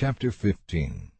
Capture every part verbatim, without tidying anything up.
Chapter fifteen.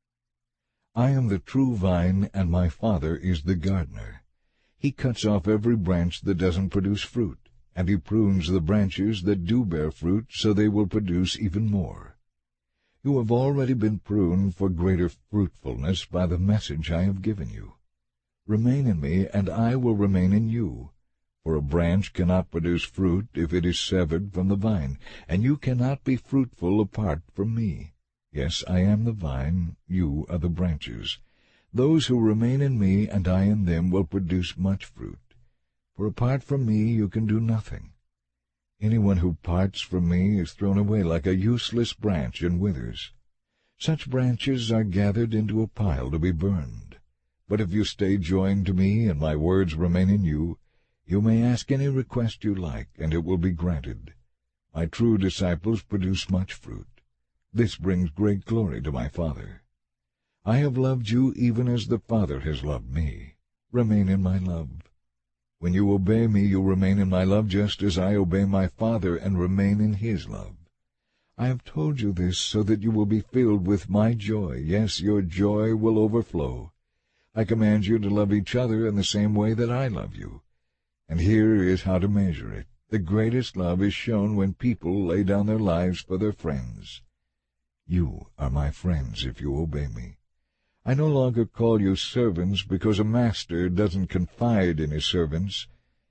I am the true vine, and my Father is the gardener. He cuts off every branch that doesn't produce fruit, and he prunes the branches that do bear fruit, so they will produce even more. You have already been pruned for greater fruitfulness by the message I have given you. Remain in me, and I will remain in you. For a branch cannot produce fruit if it is severed from the vine, and you cannot be fruitful apart from me. Yes, I am the vine, you are the branches. Those who remain in me and I in them will produce much fruit. For apart from me you can do nothing. Anyone who parts from me is thrown away like a useless branch and withers. Such branches are gathered into a pile to be burned. But if you stay joined to me and my words remain in you, you may ask any request you like, and it will be granted. My true disciples produce much fruit. This brings great glory to my Father. I have loved you even as the Father has loved me. Remain in my love. When you obey me, you remain in my love, just as I obey my Father and remain in his love. I have told you this so that you will be filled with my joy. Yes, your joy will overflow. I command you to love each other in the same way that I love you. And here is how to measure it. The greatest love is shown when people lay down their lives for their friends. You are my friends if you obey me. I no longer call you servants, because a master doesn't confide in his servants.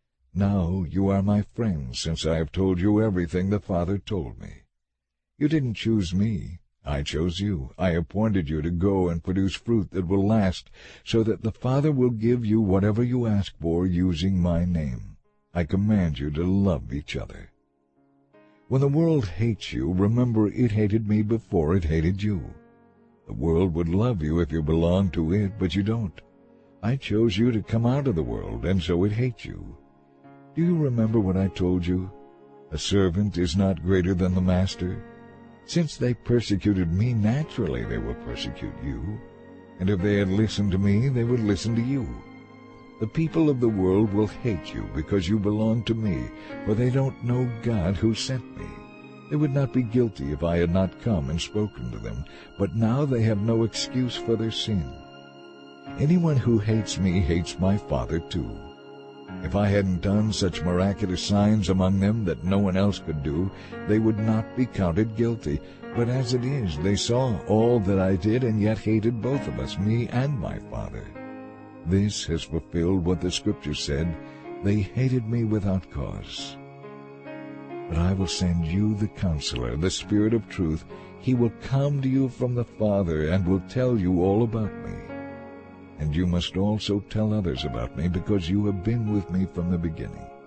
Now you are my friends, since I have told you everything the Father told me. You didn't choose me. I chose you. I appointed you to go and produce fruit that will last, so that the Father will give you whatever you ask for using my name. I command you to love each other. When the world hates you, remember it hated me before it hated you. The world would love you if you belonged to it, but you don't. I chose you to come out of the world, and so it hates you. Do you remember what I told you? A servant is not greater than the master. Since they persecuted me, naturally they will persecute you. And if they had listened to me, they would listen to you. The people of the world will hate you because you belong to me, for they don't know God who sent me. They would not be guilty if I had not come and spoken to them, but now they have no excuse for their sin. Anyone who hates me hates my Father too. If I hadn't done such miraculous signs among them that no one else could do, they would not be counted guilty. But as it is, they saw all that I did and yet hated both of us, me and my Father. This has fulfilled what the Scripture said, they hated me without cause. But I will send you the Counselor, the Spirit of truth. He will come to you from the Father and will tell you all about me. And you must also tell others about me, because you have been with me from the beginning.